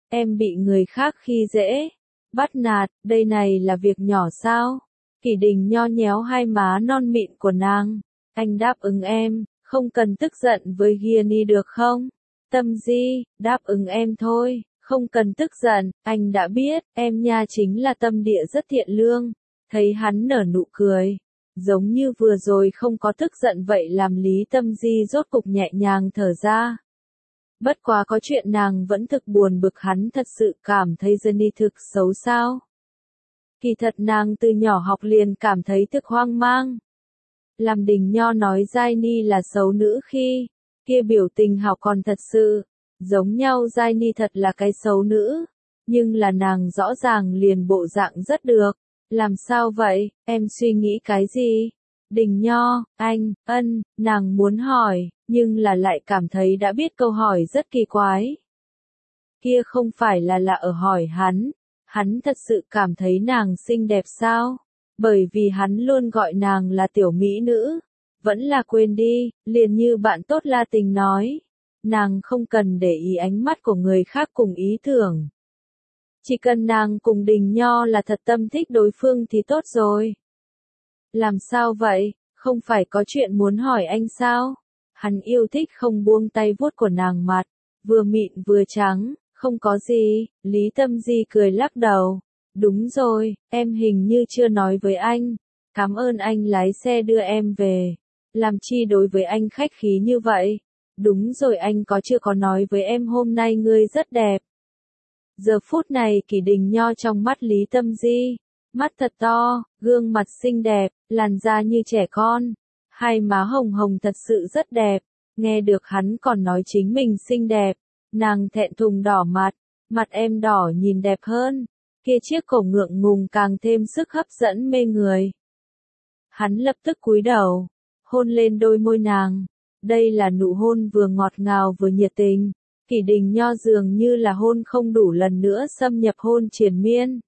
em bị người khác khi dễ, bắt nạt, đây này là việc nhỏ sao? Kỷ Đình Nho nhéo hai má non mịn của nàng. Anh đáp ứng em, không cần tức giận với Gianni được không? Tâm Di, đáp ứng em thôi, không cần tức giận, anh đã biết, em nha chính là tâm địa rất thiện lương. Thấy hắn nở nụ cười, giống như vừa rồi không có tức giận vậy làm Lý Tâm Di rốt cục nhẹ nhàng thở ra. Bất quá có chuyện nàng vẫn thực buồn bực, hắn thật sự cảm thấy Gianni thực xấu sao? Kỳ thật nàng từ nhỏ học liền cảm thấy thực hoang mang. Làm Đình Nho nói Gianni là xấu nữ khi, kia biểu tình học còn thật sự, giống nhau Gianni thật là cái xấu nữ, nhưng là nàng rõ ràng liền bộ dạng rất được. Làm sao vậy, em suy nghĩ cái gì? Đình Nho, anh, ân, nàng muốn hỏi, nhưng là lại cảm thấy đã biết câu hỏi rất kỳ quái. Kia không phải là là ở hỏi hắn, hắn thật sự cảm thấy nàng xinh đẹp sao? Bởi vì hắn luôn gọi nàng là tiểu mỹ nữ, vẫn là quên đi, liền như bạn tốt La Tình nói, nàng không cần để ý ánh mắt của người khác cùng ý tưởng. Chỉ cần nàng cùng Đình Nho là thật tâm thích đối phương thì tốt rồi. Làm sao vậy, không phải có chuyện muốn hỏi anh sao? Hắn yêu thích không buông tay vuốt của nàng mặt, vừa mịn vừa trắng, không có gì, Lý Tâm Di cười lắc đầu. Đúng rồi, em hình như chưa nói với anh, cảm ơn anh lái xe đưa em về, làm chi đối với anh khách khí như vậy? Đúng rồi, anh có chưa có nói với em hôm nay ngươi rất đẹp. Giờ phút này Kỷ Đình Nho trong mắt Lý Tâm Di, mắt thật to, gương mặt xinh đẹp, làn da như trẻ con, hai má hồng hồng thật sự rất đẹp, nghe được hắn còn nói chính mình xinh đẹp, nàng thẹn thùng đỏ mặt, mặt em đỏ nhìn đẹp hơn, kia chiếc cổ ngượng ngùng càng thêm sức hấp dẫn mê người. Hắn lập tức cúi đầu, hôn lên đôi môi nàng, đây là nụ hôn vừa ngọt ngào vừa nhiệt tình. Kỷ Đình Nho dường như là hôn không đủ, lần nữa xâm nhập hôn triền miên.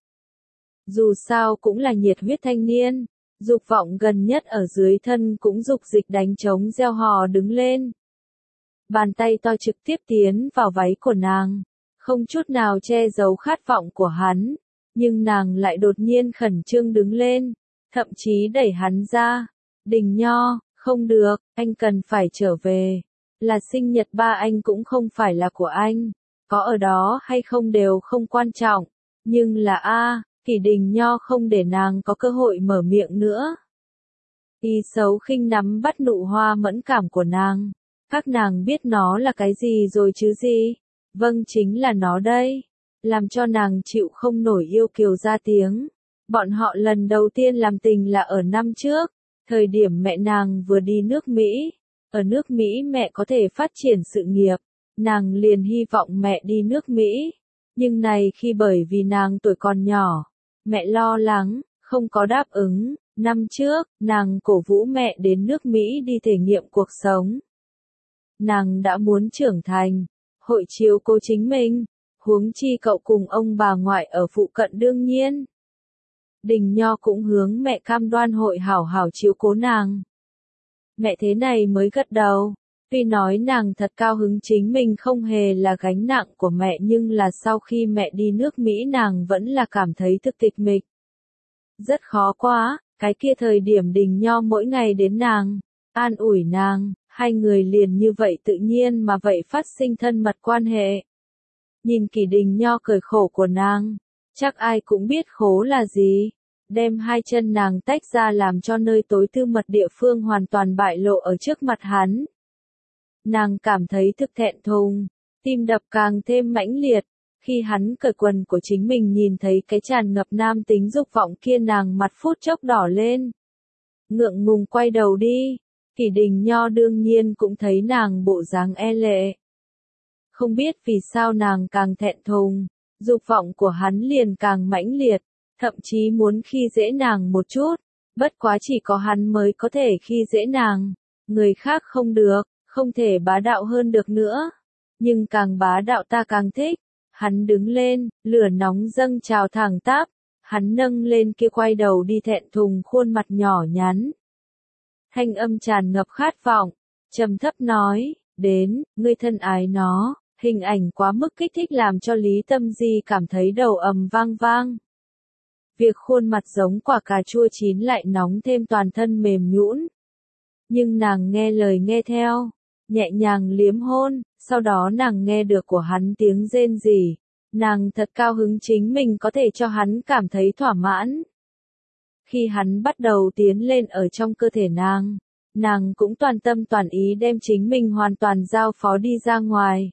Dù sao cũng là nhiệt huyết thanh niên, dục vọng gần nhất ở dưới thân cũng dục dịch đánh trống gieo hò đứng lên. Bàn tay to trực tiếp tiến vào váy của nàng, không chút nào che giấu khát vọng của hắn, nhưng nàng lại đột nhiên khẩn trương đứng lên, thậm chí đẩy hắn ra. Đình Nho, không được, anh cần phải trở về. Là sinh nhật ba anh cũng không phải là của anh, có ở đó hay không đều không quan trọng, nhưng là a, Kỷ Đình Nho không để nàng có cơ hội mở miệng nữa. Y xấu khinh nắm bắt nụ hoa mẫn cảm của nàng, các nàng biết nó là cái gì rồi chứ gì? Vâng, chính là nó đây, làm cho nàng chịu không nổi, yêu kiều ra tiếng. Bọn họ lần đầu tiên làm tình là ở năm trước, thời điểm mẹ nàng vừa đi nước Mỹ. Ở nước Mỹ mẹ có thể phát triển sự nghiệp, nàng liền hy vọng mẹ đi nước Mỹ. Nhưng này khi bởi vì nàng tuổi còn nhỏ, mẹ lo lắng, không có đáp ứng. Năm trước, nàng cổ vũ mẹ đến nước Mỹ đi thể nghiệm cuộc sống. Nàng đã muốn trưởng thành, hội chiếu cố chính mình, huống chi cậu cùng ông bà ngoại ở phụ cận đương nhiên. Đình Nho cũng hướng mẹ cam đoan hội hảo hảo chiếu cố nàng. Mẹ thế này mới gật đầu, tuy nói nàng thật cao hứng chính mình không hề là gánh nặng của mẹ, nhưng là sau khi mẹ đi nước Mỹ nàng vẫn là cảm thấy thực tịch mịch. Rất khó quá, cái kia thời điểm Đình Nho mỗi ngày đến nàng, an ủi nàng, hai người liền như vậy tự nhiên mà vậy phát sinh thân mật quan hệ. Nhìn Kỷ Đình Nho cười khổ của nàng, chắc ai cũng biết khổ là gì. Đem hai chân nàng tách ra làm cho nơi tối tư mật địa phương hoàn toàn bại lộ ở trước mặt hắn. Nàng cảm thấy thực thẹn thùng, tim đập càng thêm mãnh liệt, khi hắn cởi quần của chính mình nhìn thấy cái tràn ngập nam tính dục vọng kia, nàng mặt phút chốc đỏ lên. Ngượng ngùng quay đầu đi, Kỷ Đình Nho đương nhiên cũng thấy nàng bộ dáng e lệ. Không biết vì sao nàng càng thẹn thùng, dục vọng của hắn liền càng mãnh liệt. Thậm chí muốn khi dễ nàng một chút, bất quá chỉ có hắn mới có thể khi dễ nàng, người khác không được, không thể bá đạo hơn được nữa. Nhưng càng bá đạo ta càng thích. Hắn đứng lên, lửa nóng dâng trào thẳng tắp, hắn nâng lên kia quay đầu đi, thẹn thùng khuôn mặt nhỏ nhắn. Thanh âm tràn ngập khát vọng, trầm thấp nói, đến, ngươi thân ái nó, Hình ảnh quá mức kích thích làm cho Lý Tâm Di cảm thấy đầu ầm vang vang. Việc khuôn mặt giống quả cà chua chín lại nóng thêm toàn thân mềm nhũn. Nhưng nàng nghe lời nghe theo, nhẹ nhàng liếm hôn, sau đó nàng nghe được của hắn tiếng rên rỉ. Nàng thật cao hứng chính mình có thể cho hắn cảm thấy thỏa mãn. Khi hắn bắt đầu tiến lên ở trong cơ thể nàng, nàng cũng toàn tâm toàn ý đem chính mình hoàn toàn giao phó đi ra ngoài.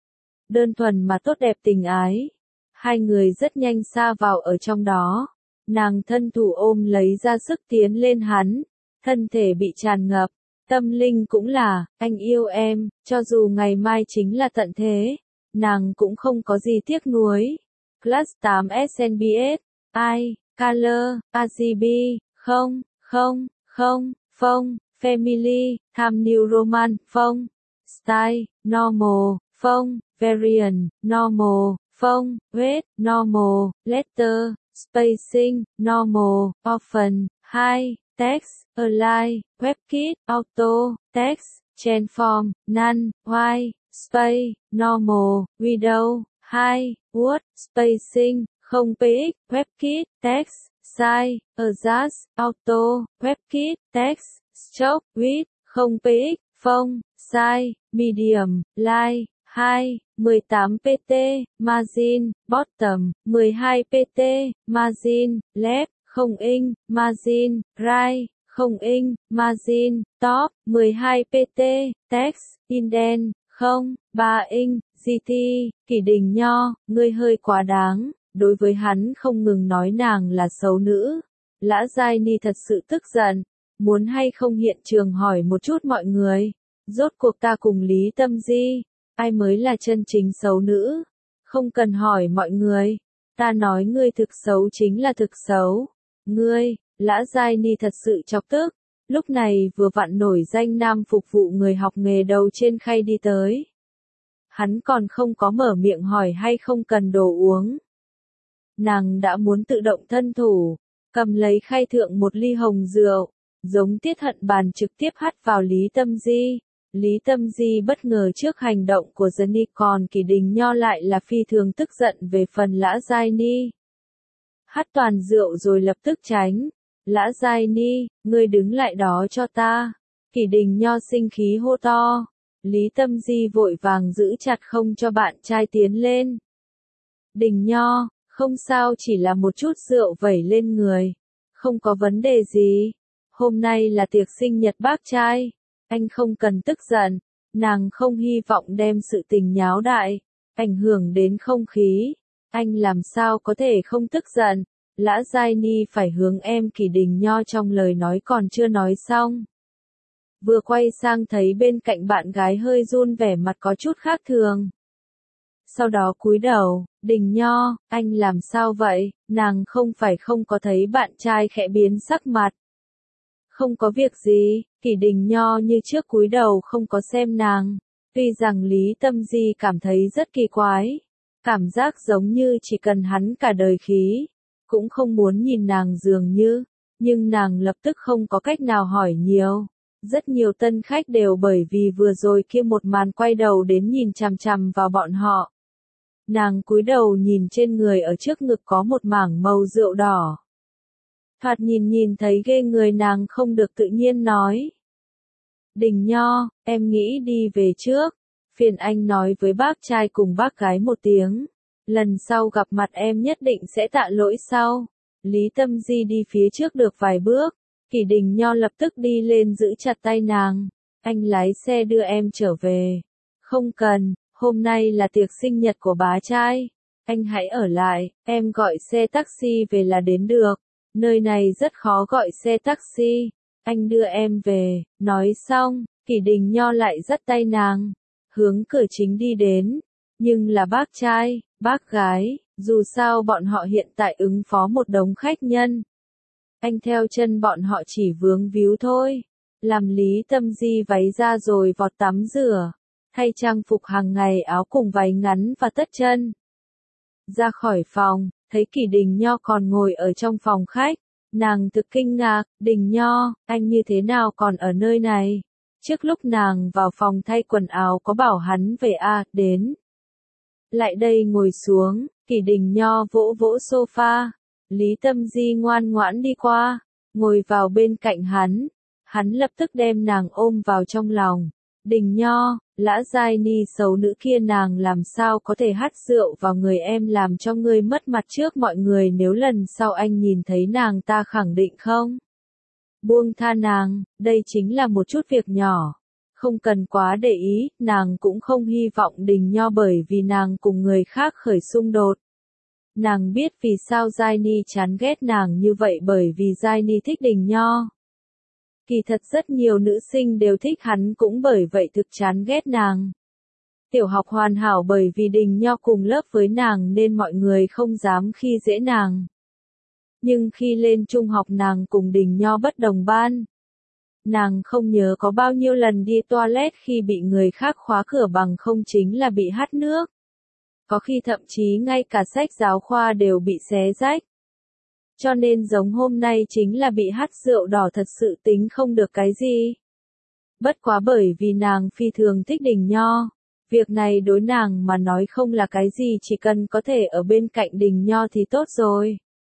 Đơn thuần mà tốt đẹp tình ái. Hai người rất nhanh sa vào ở trong đó. Nàng thân thủ ôm lấy ra sức tiến lên hắn. Thân thể bị tràn ngập. Tâm linh cũng là, anh yêu em, cho dù ngày mai chính là tận thế. Nàng cũng không có gì tiếc nuối. Plus tám S N B S, I, Color, R G B, không, không, không, phông, Family, Tham New Roman, phông, Style, Normal, phông, Variant, Normal, phông, Weight, Normal, Letter, Spacing, Normal, Often, High, Text, Align, WebKit, Auto, Text, Transform, None, White, Space, Normal, Widow, High, Word, Spacing, không px, WebKit, Text, Size, Adjust, Auto, WebKit, Text, Stroke, Width, không px, phông, Size, Medium, Light, High, mười tám pt, Margin, Bottom, mười hai pt, Margin, Left, không inch, Margin, Right, không inch, Margin, Top, mười hai pt, Text, Indent, không, ba inch, giê tê, Kỷ Đình Nho, ngươi hơi quá đáng. Đối với hắn không ngừng nói nàng là xấu nữ. Lã Giai Ni thật sự tức giận. Muốn hay không hiện trường hỏi một chút mọi người. Rốt cuộc ta cùng Lý Tâm Di. Ai mới là chân chính xấu nữ? Không cần hỏi mọi người. Ta nói ngươi thực xấu chính là thực xấu. Ngươi, Lã Giai Ni thật sự chọc tức. Lúc này vừa vặn nổi danh nam phục vụ người học nghề đầu trên khay đi tới. Hắn còn không có mở miệng hỏi hay không cần đồ uống. Nàng đã muốn tự động thân thủ, cầm lấy khay thượng một ly hồng rượu, giống Tiết Hận Bàn trực tiếp hắt vào Lý Tâm Di. Lý Tâm Di bất ngờ trước hành động của Jenny, còn Kỷ Đình Nho lại là phi thường tức giận về phần Lã Giai Ni. Hắt toàn rượu rồi lập tức tránh. Lã Giai Ni, ngươi đứng lại đó cho ta. Kỷ Đình Nho sinh khí hô to. Lý Tâm Di vội vàng giữ chặt không cho bạn trai tiến lên. Đình Nho, không sao, chỉ là một chút rượu vẩy lên người. Không có vấn đề gì. Hôm nay là tiệc sinh nhật bác trai. Anh không cần tức giận. Nàng không hy vọng đem sự tình nháo đại, ảnh hưởng đến không khí. Anh làm sao có thể không tức giận. Lã Giai Ni phải hướng em Kỷ Đình Nho trong lời nói còn chưa nói xong. Vừa quay sang thấy bên cạnh bạn gái hơi run, vẻ mặt có chút khác thường. Sau đó cúi đầu, Đình Nho, anh làm sao vậy? Nàng không phải không có thấy bạn trai khẽ biến sắc mặt. Không có việc gì, Kỷ Đình Nho như trước cúi đầu không có xem nàng. Tuy rằng Lý Tâm Di cảm thấy rất kỳ quái. Cảm giác giống như chỉ cần hắn cả đời khí. Cũng không muốn nhìn nàng dường như. Nhưng nàng lập tức không có cách nào hỏi nhiều. Rất nhiều tân khách đều bởi vì vừa rồi kia một màn quay đầu đến nhìn chằm chằm vào bọn họ. Nàng cúi đầu nhìn trên người ở trước ngực có một mảng màu rượu đỏ. Thoạt nhìn nhìn thấy ghê người, nàng không được tự nhiên nói. Đình Nho, em nghĩ đi về trước. Phiền anh nói với bác trai cùng bác gái một tiếng. Lần sau gặp mặt em nhất định sẽ tạ lỗi sau. Lý Tâm Di đi phía trước được vài bước. Kỷ Đình Nho lập tức đi lên giữ chặt tay nàng. Anh lái xe đưa em trở về. Không cần, hôm nay là tiệc sinh nhật của bá trai. Anh hãy ở lại, em gọi xe taxi về là đến được. Nơi này rất khó gọi xe taxi. Anh đưa em về. Nói xong, Kỷ Đình Nho lại dắt tay nàng. Hướng cửa chính đi đến. Nhưng là bác trai, bác gái, dù sao bọn họ hiện tại ứng phó một đống khách nhân. Anh theo chân bọn họ chỉ vướng víu thôi. Làm Lý Tâm Di váy ra rồi vọt tắm rửa. Thay trang phục hàng ngày, áo cùng váy ngắn và tất chân. Ra khỏi phòng, thấy Kỷ Đình Nho còn ngồi ở trong phòng khách. Nàng thực kinh ngạc, Đình Nho, anh như thế nào còn ở nơi này? Trước lúc nàng vào phòng thay quần áo có bảo hắn về à, đến. lại đây ngồi xuống, Kỷ Đình Nho vỗ vỗ sofa. Lý Tâm Di ngoan ngoãn đi qua, ngồi vào bên cạnh hắn. Hắn lập tức đem nàng ôm vào trong lòng. Đình Nho, Lã Giai Ni xấu nữ kia nàng làm sao có thể hắt rượu vào người em làm cho ngươi mất mặt trước mọi người, nếu lần sau anh nhìn thấy nàng ta khẳng định không buông tha nàng, đây chính là một chút việc nhỏ. Không cần quá để ý, nàng cũng không hy vọng Đình Nho bởi vì nàng cùng người khác khởi xung đột. Nàng biết vì sao Giai Ni chán ghét nàng như vậy, bởi vì Giai Ni thích Đình Nho. Kỳ thật rất nhiều nữ sinh đều thích hắn cũng bởi vậy thực chán ghét nàng. Tiểu học hoàn hảo bởi vì Đình Nho cùng lớp với nàng nên mọi người không dám khi dễ nàng. Nhưng khi lên trung học nàng cùng Đình Nho bất đồng ban. Nàng không nhớ có bao nhiêu lần đi toilet khi bị người khác khóa cửa bằng không chính là bị hắt nước. Có khi thậm chí ngay cả sách giáo khoa đều bị xé rách. Cho nên giống hôm nay chính là bị hắt rượu đỏ thật sự tính không được cái gì. Bất quá bởi vì nàng phi thường thích Đình Nho. Việc này đối nàng mà nói không là cái gì, chỉ cần có thể ở bên cạnh Đình Nho thì tốt rồi.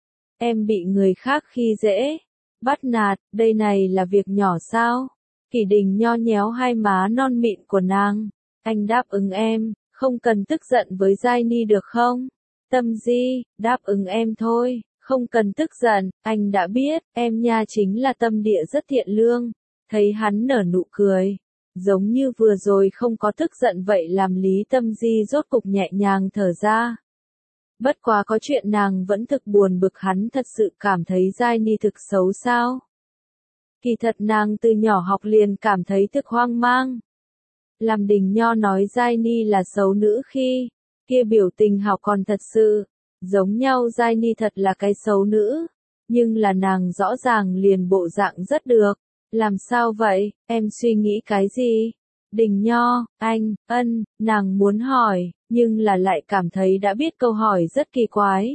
Em bị người khác khi dễ, bắt nạt, đây này là việc nhỏ sao? Kỷ Đình Nho nhéo hai má non mịn của nàng. Anh đáp ứng em, không cần tức giận với Giai Ni được không? Tâm Di, đáp ứng em thôi, không cần tức giận, anh đã biết, em nha chính là tâm địa rất thiện lương. Thấy hắn nở nụ cười, giống như vừa rồi không có tức giận vậy làm Lý Tâm Di rốt cục nhẹ nhàng thở ra. Bất quá có chuyện nàng vẫn thực buồn bực, hắn thật sự cảm thấy Giai Ni thực xấu sao? Kỳ thật nàng từ nhỏ học liền cảm thấy thực hoang mang. Làm Đình Nho nói Giai Ni là xấu nữ khi, kia biểu tình học còn thật sự, giống nhau Giai Ni thật là cái xấu nữ, nhưng là nàng rõ ràng liền bộ dạng rất được. Làm sao vậy, em suy nghĩ cái gì? Đình Nho, anh, ân, nàng muốn hỏi, nhưng là lại cảm thấy đã biết câu hỏi rất kỳ quái.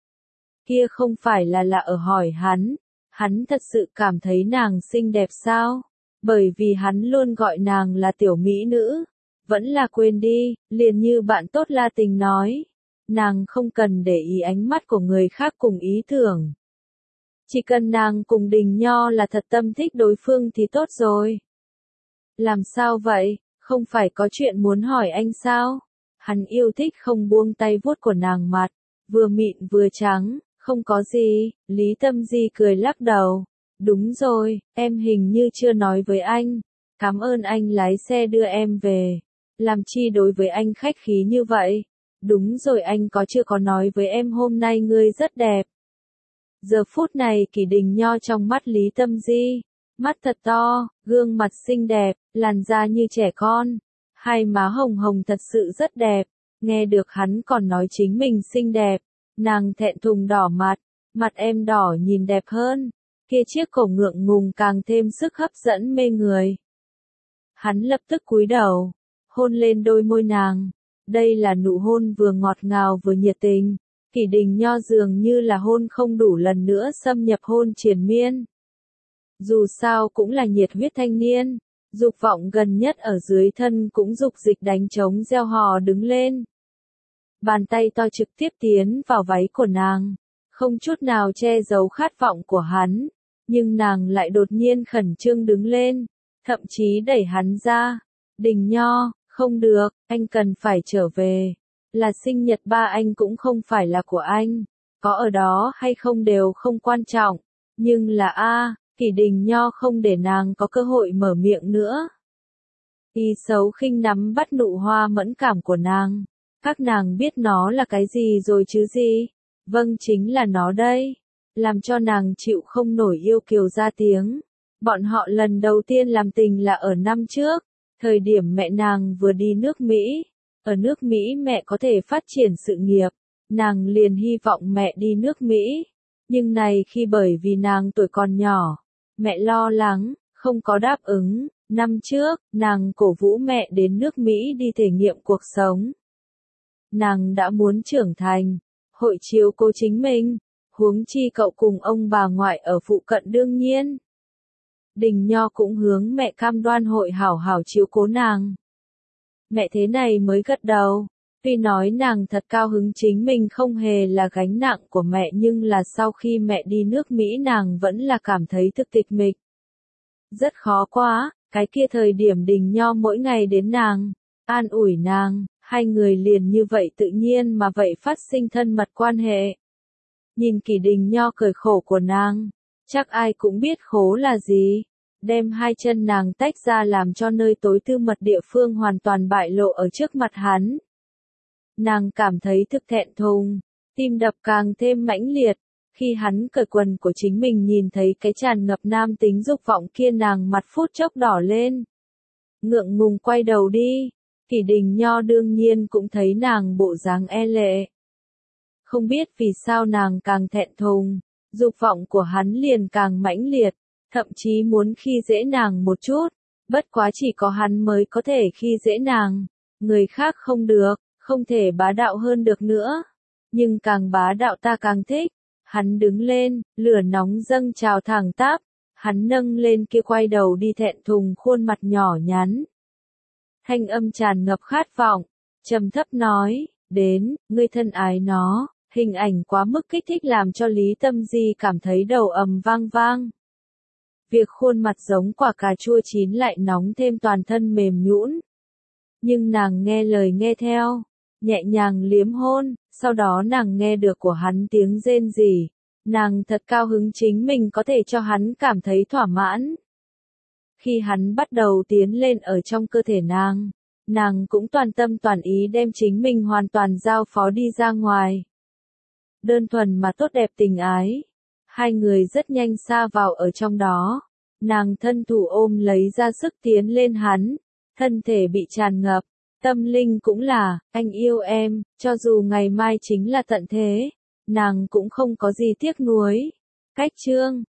Kia không phải là là ở hỏi hắn, hắn thật sự cảm thấy nàng xinh đẹp sao? Bởi vì hắn luôn gọi nàng là tiểu mỹ nữ, vẫn là quên đi, liền như bạn tốt La Tình nói. Nàng không cần để ý ánh mắt của người khác cùng ý tưởng. Chỉ cần nàng cùng Đình Nho là thật tâm thích đối phương thì tốt rồi. Làm sao vậy, không phải có chuyện muốn hỏi anh sao? Hắn yêu thích không buông tay vuốt của nàng mặt, vừa mịn vừa trắng, không có gì, Lý Tâm Di cười lắc đầu. Đúng rồi, em hình như chưa nói với anh, cảm ơn anh lái xe đưa em về, làm chi đối với anh khách khí như vậy? Đúng rồi, anh có chưa có nói với em hôm nay ngươi rất đẹp. Giờ phút này Kỷ Đình Nho trong mắt Lý Tâm Di, mắt thật to, gương mặt xinh đẹp, làn da như trẻ con, hai má hồng hồng thật sự rất đẹp. Nghe được hắn còn nói chính mình xinh đẹp, nàng thẹn thùng đỏ mặt, mặt em đỏ nhìn đẹp hơn, kia chiếc cổ ngượng ngùng càng thêm sức hấp dẫn mê người. Hắn lập tức cúi đầu, hôn lên đôi môi nàng, đây là nụ hôn vừa ngọt ngào vừa nhiệt tình. Kỷ Đình Nho dường như là hôn không đủ, lần nữa xâm nhập hôn triền miên. Dù sao cũng là nhiệt huyết thanh niên, dục vọng gần nhất ở dưới thân cũng dục dịch đánh trống reo hò đứng lên. Bàn tay to trực tiếp tiến vào váy của nàng, không chút nào che giấu khát vọng của hắn, nhưng nàng lại đột nhiên khẩn trương đứng lên, thậm chí đẩy hắn ra. Đình Nho, không được, anh cần phải trở về. Là sinh nhật ba anh cũng không phải là của anh, có ở đó hay không đều không quan trọng, nhưng là a, Kỷ Đình Nho không để nàng có cơ hội mở miệng nữa. Y xấu khinh nắm bắt nụ hoa mẫn cảm của nàng, các nàng biết nó là cái gì rồi chứ gì? Vâng, chính là nó đây, làm cho nàng chịu không nổi yêu kiều ra tiếng. Bọn họ lần đầu tiên làm tình là ở năm trước, thời điểm mẹ nàng vừa đi nước Mỹ. Ở nước Mỹ mẹ có thể phát triển sự nghiệp, nàng liền hy vọng mẹ đi nước Mỹ. Nhưng này khi bởi vì nàng tuổi còn nhỏ, mẹ lo lắng, không có đáp ứng. Năm trước, nàng cổ vũ mẹ đến nước Mỹ đi thể nghiệm cuộc sống. Nàng đã muốn trưởng thành, hội chiếu cố chính mình, huống chi cậu cùng ông bà ngoại ở phụ cận đương nhiên. Đình Nho cũng hướng mẹ cam đoan hội hảo hảo chiếu cố nàng. Mẹ thế này mới gật đầu, Tuy nói nàng thật cao hứng chính mình không hề là gánh nặng của mẹ nhưng là sau khi mẹ đi nước Mỹ nàng vẫn là cảm thấy thực tịch mịch. Rất khó quá, cái kia thời điểm Đình Nho mỗi ngày đến nàng, an ủi nàng, hai người liền như vậy tự nhiên mà vậy phát sinh thân mật quan hệ. Nhìn Kỷ Đình Nho cười khổ của nàng, chắc ai cũng biết khổ là gì. Đem hai chân nàng tách ra làm cho nơi tối tư mật địa phương hoàn toàn bại lộ ở trước mặt hắn. Nàng cảm thấy thực thẹn thùng, tim đập càng thêm mãnh liệt. Khi hắn cởi quần của chính mình nhìn thấy cái tràn ngập nam tính dục vọng kia nàng mặt phút chốc đỏ lên. Ngượng ngùng quay đầu đi, Kỷ Đình Nho đương nhiên cũng thấy nàng bộ dáng e lệ. Không biết vì sao nàng càng thẹn thùng, dục vọng của hắn liền càng mãnh liệt, thậm chí muốn khi dễ nàng một chút, bất quá chỉ có hắn mới có thể khi dễ nàng, người khác không được, không thể bá đạo hơn được nữa. Nhưng càng bá đạo ta càng thích. Hắn đứng lên, lửa nóng dâng trào thẳng tắp, hắn nâng lên kia quay đầu đi thẹn thùng khuôn mặt nhỏ nhắn. Thanh âm tràn ngập khát vọng, trầm thấp nói, đến, ngươi thân ái nó, hình ảnh quá mức kích thích làm cho Lý Tâm Di cảm thấy đầu ầm vang vang. Việc khuôn mặt giống quả cà chua chín lại nóng thêm toàn thân mềm nhũn. Nhưng nàng nghe lời nghe theo, nhẹ nhàng liếm hôn, sau đó nàng nghe được của hắn tiếng rên rỉ, nàng thật cao hứng chính mình có thể cho hắn cảm thấy thỏa mãn. Khi hắn bắt đầu tiến lên ở trong cơ thể nàng, nàng cũng toàn tâm toàn ý đem chính mình hoàn toàn giao phó đi ra ngoài. Đơn thuần mà tốt đẹp tình ái, hai người rất nhanh xa vào ở trong đó, nàng thân thủ ôm lấy ra sức tiến lên hắn, thân thể bị tràn ngập. Tâm linh cũng là, anh yêu em, cho dù ngày mai chính là tận thế, nàng cũng không có gì tiếc nuối. Cách chương